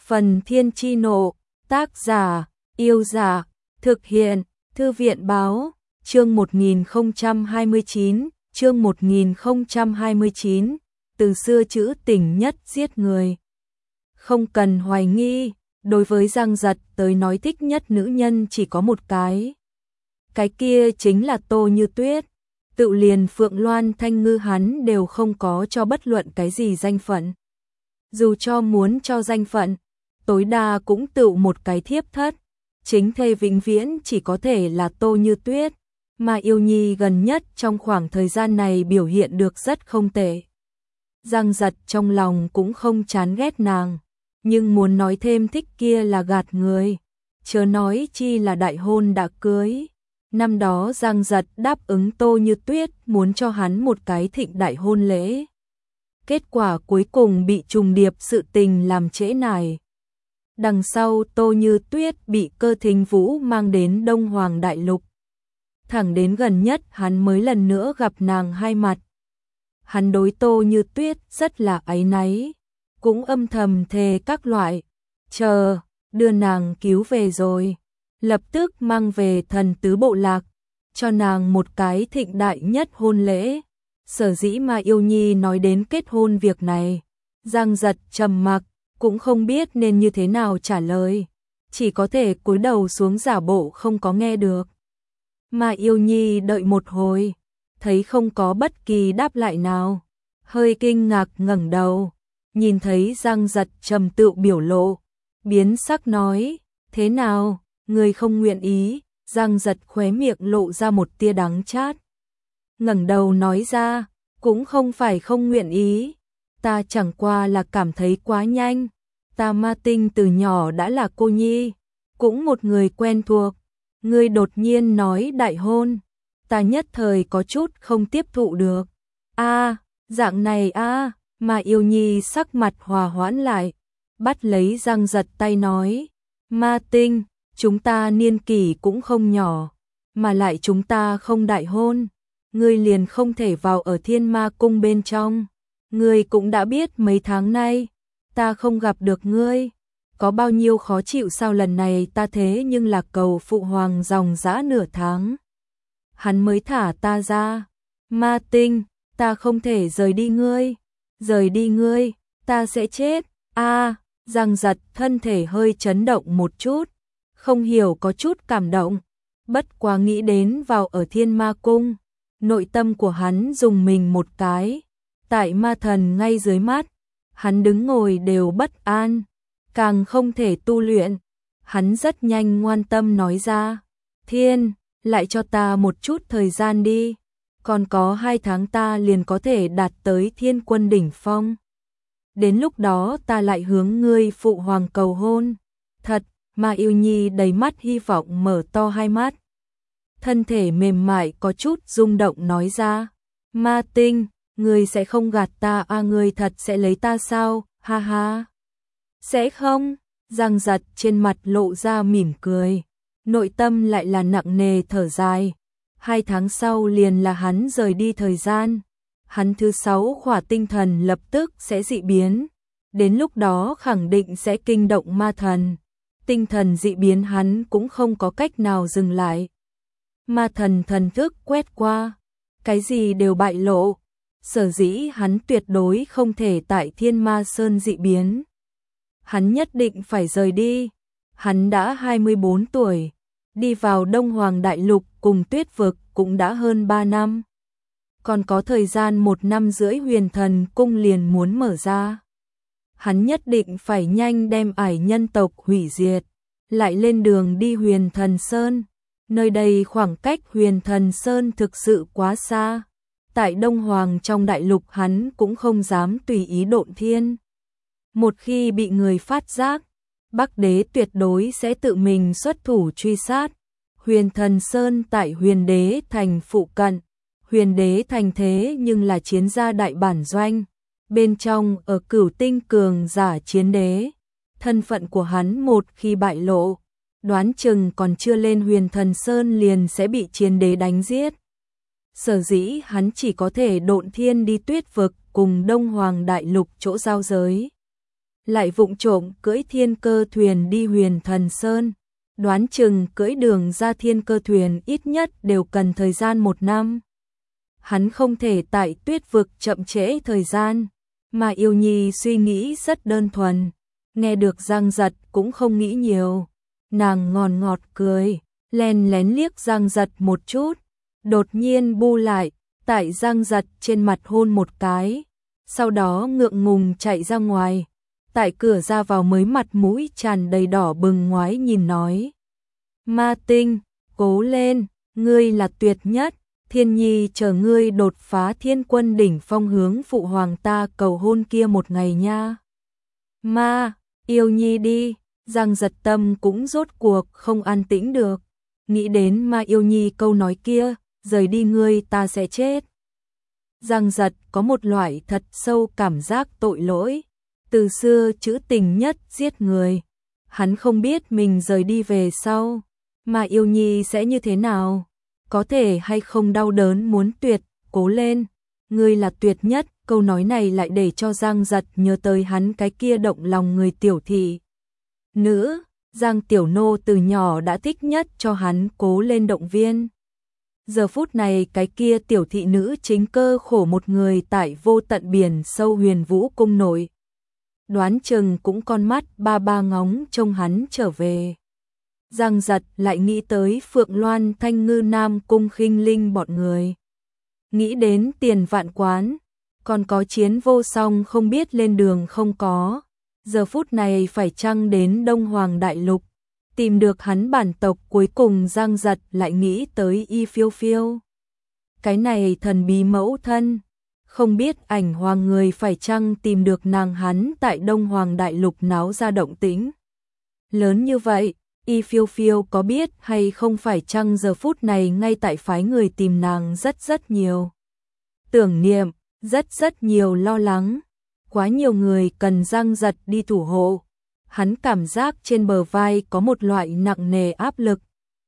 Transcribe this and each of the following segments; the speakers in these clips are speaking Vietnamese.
Phần Thiên Chi Nộ, tác giả, Yêu Giả, thực hiện, Thư viện Báo, chương 1029, chương 1029, từ xưa trữ tình nhất giết người. Không cần hoài nghi, đối với Giang Giật tới nói thích nhất nữ nhân chỉ có một cái. Cái kia chính là Tô Như Tuyết. Tự liền Phượng Loan Thanh Ngư hắn đều không có cho bất luận cái gì danh phận. Dù cho muốn cho danh phận, tối đa cũng tự một cái thiếp thất. Chính thê vĩnh viễn chỉ có thể là Tô Như Tuyết, mà Yêu Nhi gần nhất trong khoảng thời gian này biểu hiện được rất không tệ. Giang Giật trong lòng cũng không chán ghét nàng, nhưng muốn nói thêm thích kia là gạt người, chớ nói chi là đại hôn đã cưới. Năm đó Giang Giật đáp ứng Tô Như Tuyết muốn cho hắn một cái thịnh đại hôn lễ. Kết quả cuối cùng bị trùng điệp sự tình làm trễ nải. Đằng sau Tô Như Tuyết bị Cơ Thính Vũ mang đến Đông Hoàng Đại Lục. Thẳng đến gần nhất hắn mới lần nữa gặp nàng hai mặt. Hắn đối Tô Như Tuyết rất là áy náy, cũng âm thầm thề các loại, chờ, đưa nàng cứu về rồi, lập tức mang về Thần Tứ Bộ Lạc, cho nàng một cái thịnh đại nhất hôn lễ. Sở dĩ mà Yêu Nhi nói đến kết hôn việc này, Giang Giật trầm mặc, cũng không biết nên như thế nào trả lời, chỉ có thể cúi đầu xuống giả bộ không có nghe được. Mà Yêu Nhi đợi một hồi, thấy không có bất kỳ đáp lại nào, hơi kinh ngạc ngẩng đầu, nhìn thấy Giang Giật trầm tự biểu lộ, biến sắc nói, thế nào, người không nguyện ý? Giang Giật khóe miệng lộ ra một tia đắng chát. Ngẩng đầu nói ra, cũng không phải không nguyện ý, ta chẳng qua là cảm thấy quá nhanh, ta Ma Tinh từ nhỏ đã là cô nhi, cũng một người quen thuộc, ngươi đột nhiên nói đại hôn, ta nhất thời có chút không tiếp thụ được. Dạng này mà Yêu Nhi sắc mặt hòa hoãn lại, bắt lấy Giang Giật tay nói, Ma Tinh, chúng ta niên kỷ cũng không nhỏ, mà lại chúng ta không đại hôn, ngươi liền không thể vào ở Thiên Ma Cung bên trong. Ngươi cũng đã biết mấy tháng nay, ta không gặp được ngươi, có bao nhiêu khó chịu sao, lần này ta thế nhưng là cầu Phụ Hoàng dòng dã nửa tháng. Hắn mới thả ta ra. Ma Tinh, ta không thể rời đi ngươi, ta sẽ chết. Giang Giật thân thể hơi chấn động một chút, không hiểu có chút cảm động, bất quá nghĩ đến vào ở Thiên Ma Cung, nội tâm của hắn dùng mình một cái. Tại ma thần ngay dưới mắt, hắn đứng ngồi đều bất an, càng không thể tu luyện. Hắn rất nhanh ngoan tâm nói ra, Thiên, lại cho ta một chút thời gian đi, còn có 2 tháng ta liền có thể đạt tới Thiên Quân đỉnh phong. Đến lúc đó ta lại hướng ngươi Phụ Hoàng cầu hôn. Thật, mà Yêu Nhi đầy mắt hy vọng mở to hai mắt. Thân thể mềm mại có chút rung động nói ra, Ma Tinh, ngươi sẽ không gạt ta ngươi thật sẽ lấy ta sao, ha ha. Sẽ không, Giang Giật trên mặt lộ ra mỉm cười, nội tâm lại là nặng nề thở dài. 2 tháng sau liền là hắn rời đi thời gian, hắn thứ 6 khỏa tinh thần lập tức sẽ dị biến, đến lúc đó khẳng định sẽ kinh động ma thần. Tinh thần dị biến hắn cũng không có cách nào dừng lại. Ma thần thần thức quét qua, cái gì đều bại lộ. Sở dĩ hắn tuyệt đối không thể tại Thiên Ma Sơn dị biến. Hắn nhất định phải rời đi. Hắn đã 24 tuổi, đi vào Đông Hoàng Đại Lục cùng Tuyết Vực cũng đã hơn 3 năm. Còn có thời gian 1 năm rưỡi Huyền Thần Cung liền muốn mở ra. Hắn nhất định phải nhanh đem ải nhân tộc hủy diệt, lại lên đường đi Huyền Thần Sơn. Nơi đây khoảng cách Huyền Thần Sơn thực sự quá xa. Tại Đông Hoàng trong đại lục hắn cũng không dám tùy ý độn thiên. Một khi bị người phát giác, Bắc Đế tuyệt đối sẽ tự mình xuất thủ truy sát. Huyền Thần Sơn tại Huyền Đế Thành phụ cận. Huyền Đế Thành thế nhưng là chiến gia đại bản doanh. Bên trong ở Cửu Tinh cường giả chiến đế. Thân phận của hắn một khi bại lộ, đoán chừng còn chưa lên Huyền Thần Sơn liền sẽ bị chiến đế đánh giết. Sở dĩ hắn chỉ có thể độn thiên đi Tuyết Vực cùng Đông Hoàng Đại Lục chỗ giao giới. lại vụng trộm cưỡi thiên cơ thuyền đi Huyền Thần Sơn, đoán chừng cưỡi đường ra thiên cơ thuyền ít nhất đều cần thời gian 1 năm. Hắn không thể tại Tuyết vực chậm trễ thời gian, mà Yêu Nhi suy nghĩ rất đơn thuần, nghe được Giang Giật cũng không nghĩ nhiều, nàng ngòn ngọt cười, lén lén liếc Giang Giật một chút, đột nhiên bu lại, tại Giang Giật trên mặt hôn một cái, sau đó ngượng ngùng chạy ra ngoài, tại cửa ra vào mới mặt mũi tràn đầy đỏ bừng ngoái nhìn nói: Ma Tinh, cố lên, ngươi là tuyệt nhất, Thiên Nhi chờ ngươi đột phá Thiên Quân đỉnh phong hướng phụ hoàng ta cầu hôn kia một ngày nha. Ma, Yêu Nhi đi, Giang Giật tâm cũng rốt cuộc không an tĩnh được, nghĩ đến Ma Yêu Nhi câu nói kia, rời đi ngươi ta sẽ chết. Giang Giật có một loại thật sâu cảm giác tội lỗi, từ xưa trữ tình nhất giết người, hắn không biết mình rời đi về sau, mà Yêu Nhi sẽ như thế nào, có thể hay không đau đớn muốn tuyệt, cố lên, ngươi là tuyệt nhất, câu nói này lại để cho Giang Giật nhớ tới hắn cái kia động lòng người tiểu thị nữ, Giang Tiểu Nô từ nhỏ đã thích nhất cho hắn cố lên động viên. Giờ phút này cái kia tiểu thị nữ chính cơ khổ một người tại vô tận biển sâu Huyền Vũ cung nội. Đoán chừng cũng con mắt ba ba ngóng trông hắn trở về. Giang Giật lại nghĩ tới Phượng Loan Thanh Ngư Nam cung khinh linh bọn người. Nghĩ đến Tiền Vạn Quán, còn có Chiến Vô Song không biết lên đường không có. Giờ phút này phải chăng đến Đông Hoàng Đại Lục, tìm được hắn bản tộc, cuối cùng Giang Giật lại nghĩ tới Y Phiêu Phiêu. Cái này thần bí mẫu thân, không biết Ảnh Hoàng người phải chăng tìm được nàng, hắn tại Đông Hoàng Đại Lục náo ra động tĩnh lớn như vậy, Y Phiêu Phiêu có biết hay không phải chăng giờ phút này ngay tại phái người tìm nàng rất nhiều tưởng niệm, rất nhiều lo lắng, quá nhiều người cần Giang Giật đi thủ hộ. Hắn cảm giác trên bờ vai có một loại nặng nề áp lực.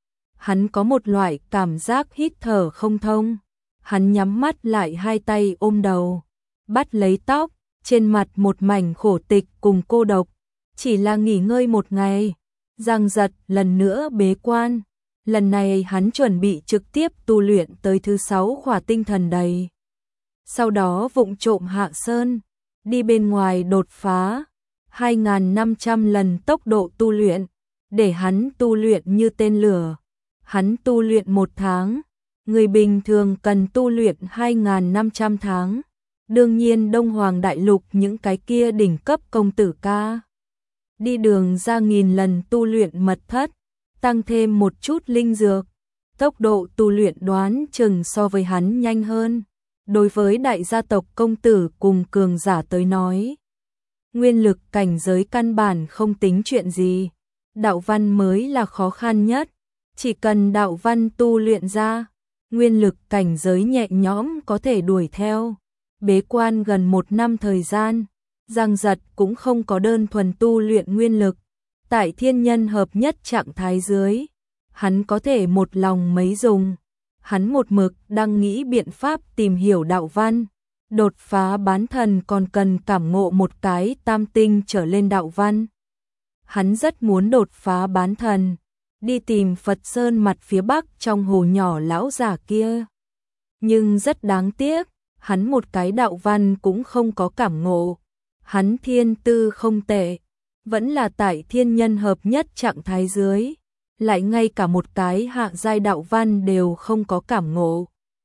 Hắn có một loại cảm giác hít thở không thông. Hắn nhắm mắt lại, hai tay ôm đầu, bắt lấy tóc, trên mặt một mảnh khổ tịch cùng cô độc. Chỉ là nghỉ ngơi 1 ngày, Giang Giật lần nữa bế quan. Lần này hắn chuẩn bị trực tiếp tu luyện tới thứ 6 khỏa tinh thần đầy. Sau đó vụng trộm hạ sơn, đi bên ngoài đột phá 2.500 lần tốc độ tu luyện, để hắn tu luyện như tên lửa. Hắn tu luyện 1 tháng, người bình thường cần tu luyện 2.500 tháng. Đương nhiên Đông Hoàng Đại Lục những cái kia đỉnh cấp công tử ca đi đường ra 1000 lần tu luyện mật thất, tăng thêm một chút linh dược, tốc độ tu luyện đoán chừng so với hắn nhanh hơn. Đối với đại gia tộc công tử cùng cường giả tới nói, nguyên lực cảnh giới căn bản không tính chuyện gì, đạo văn mới là khó khăn nhất, chỉ cần đạo văn tu luyện ra, nguyên lực cảnh giới nhẹ nhõm có thể đuổi theo. Bế quan gần 1 năm thời gian, Giang Giật cũng không có đơn thuần tu luyện nguyên lực, tại thiên nhân hợp nhất trạng thái dưới, hắn có thể một lòng mấy dùng. Hắn một mực đang nghĩ biện pháp tìm hiểu đạo văn, đột phá bán thần còn cần cảm ngộ một cái tam tinh trở lên đạo văn. Hắn rất muốn đột phá bán thần, đi tìm Phật Sơn mặt phía bắc trong hồ nhỏ lão giả kia. Nhưng rất đáng tiếc, hắn một cái đạo văn cũng không có cảm ngộ. Hắn thiên tư không tệ, vẫn là tại thiên nhân hợp nhất trạng thái dưới, lại ngay cả một cái hạ giai đạo văn đều không có cảm ngộ.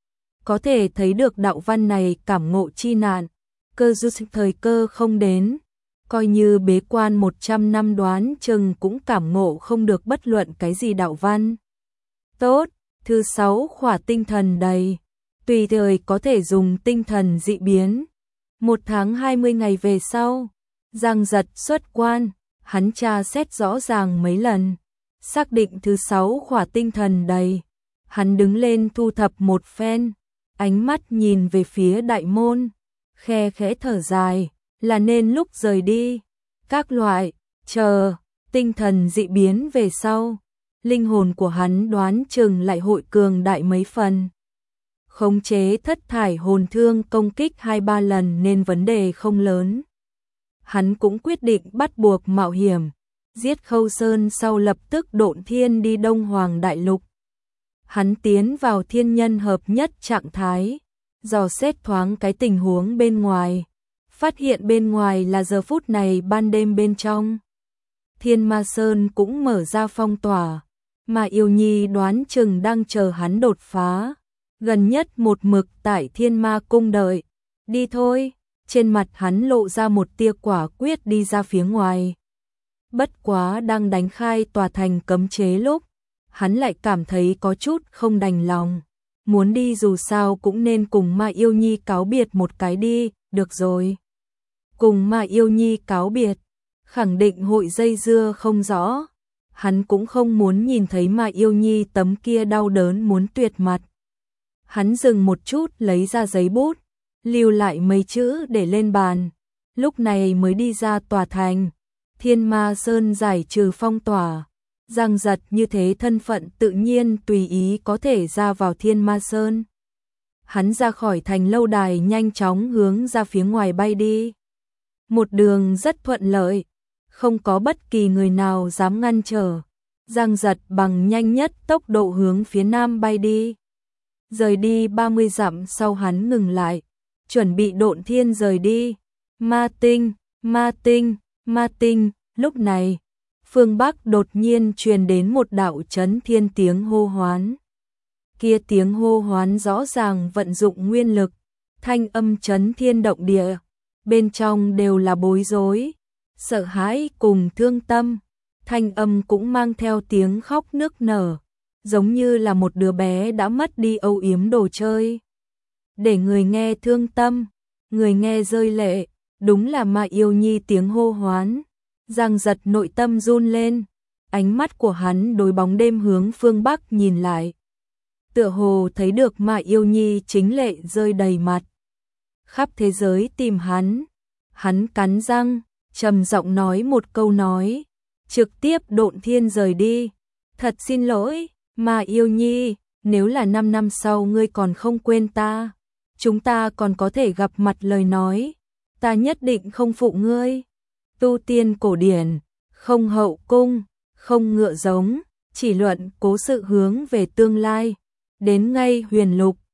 Có thể thấy được đạo văn này cảm ngộ chi nạn, cơ duyên thời cơ không đến, coi như bế quan 100 năm đoán chừng cũng cảm ngộ không được bất luận cái gì đạo văn. Tốt, thứ 6 khỏa tinh thần đầy, tùy thời có thể dùng tinh thần dị biến. 1 tháng 20 ngày về sau, Giang Giật xuất quan, hắn tra xét rõ ràng mấy lần, xác định thứ 6 khỏa tinh thần đầy. Hắn đứng lên thu thập một phen, ánh mắt nhìn về phía đại môn, khe khẽ thở dài, là nên lúc rời đi. Các loại, chờ, tinh thần dị biến về sau, linh hồn của hắn đoán chừng lại hội cường đại mấy phần. Khống chế thất thải hồn thương công kích 2-3 lần nên vấn đề không lớn. hắn cũng quyết định bắt buộc mạo hiểm, giết Khâu Sơn sau lập tức độn thiên đi Đông Hoàng Đại Lục. Hắn tiến vào thiên nhân hợp nhất trạng thái, dò xét thoáng cái tình huống bên ngoài, phát hiện bên ngoài là giờ phút này ban đêm bên trong. Thiên Ma Sơn cũng mở ra phong tỏa, mà Yêu Nhi đoán chừng đang chờ hắn đột phá, gần nhất một mực tại Thiên Ma Cung đợi. Đi thôi, trên mặt hắn lộ ra một tia quả quyết đi ra phía ngoài. Bất quá đang đánh khai tòa thành cấm chế lúc, hắn lại cảm thấy có chút không đành lòng. Muốn đi dù sao cũng nên cùng Ma Yêu Nhi cáo biệt một cái đi, được rồi. Cùng Ma Yêu Nhi cáo biệt, khẳng định hội dây dưa không rõ. Hắn cũng không muốn nhìn thấy Ma Yêu Nhi tấm kia đau đớn muốn tuyệt mặt. Hắn dừng một chút lấy ra giấy bút, lưu lại mấy chữ để lên bàn. Lúc này mới đi ra tòa thành. Thiên Ma Sơn giải trừ phong tỏa. Giang Giật như thế thân phận tự nhiên tùy ý có thể ra vào Thiên Ma Sơn. Hắn ra khỏi thành lâu đài nhanh chóng hướng ra phía ngoài bay đi. Một đường rất thuận lợi, không có bất kỳ người nào dám ngăn trở. Giang Giật bằng nhanh nhất tốc độ hướng phía nam bay đi. Rời đi 30 dặm sau hắn ngừng lại, chuẩn bị độn thiên rời đi. Ma tinh, ma tinh, ma tinh, lúc này, phương Bắc đột nhiên truyền đến một đạo chấn thiên tiếng hô hoán. Kia tiếng hô hoán rõ ràng vận dụng nguyên lực, thanh âm chấn thiên động địa, bên trong đều là bối rối, sợ hãi cùng thương tâm, thanh âm cũng mang theo tiếng khóc nức nở, giống như là một đứa bé đã mất đi âu yếm đồ chơi. Để người nghe thương tâm, người nghe rơi lệ, đúng là Ma Yêu Nhi tiếng hô hoán. Giang Giật nội tâm run lên, ánh mắt của hắn đối bóng đêm hướng phương Bắc nhìn lại. Tựa hồ thấy được Ma Yêu Nhi chính lệ rơi đầy mặt. Khắp thế giới tìm hắn cắn răng, trầm giọng nói một câu nói, trực tiếp độn thiên rời đi. Thật xin lỗi, Ma Yêu Nhi, nếu là 5 năm sau ngươi còn không quên ta, chúng ta còn có thể gặp mặt lời nói, ta nhất định không phụ ngươi. Tu tiên cổ điển, không hậu cung, không ngựa giống, chỉ luận cố sự hướng về tương lai, đến ngay huyền lục,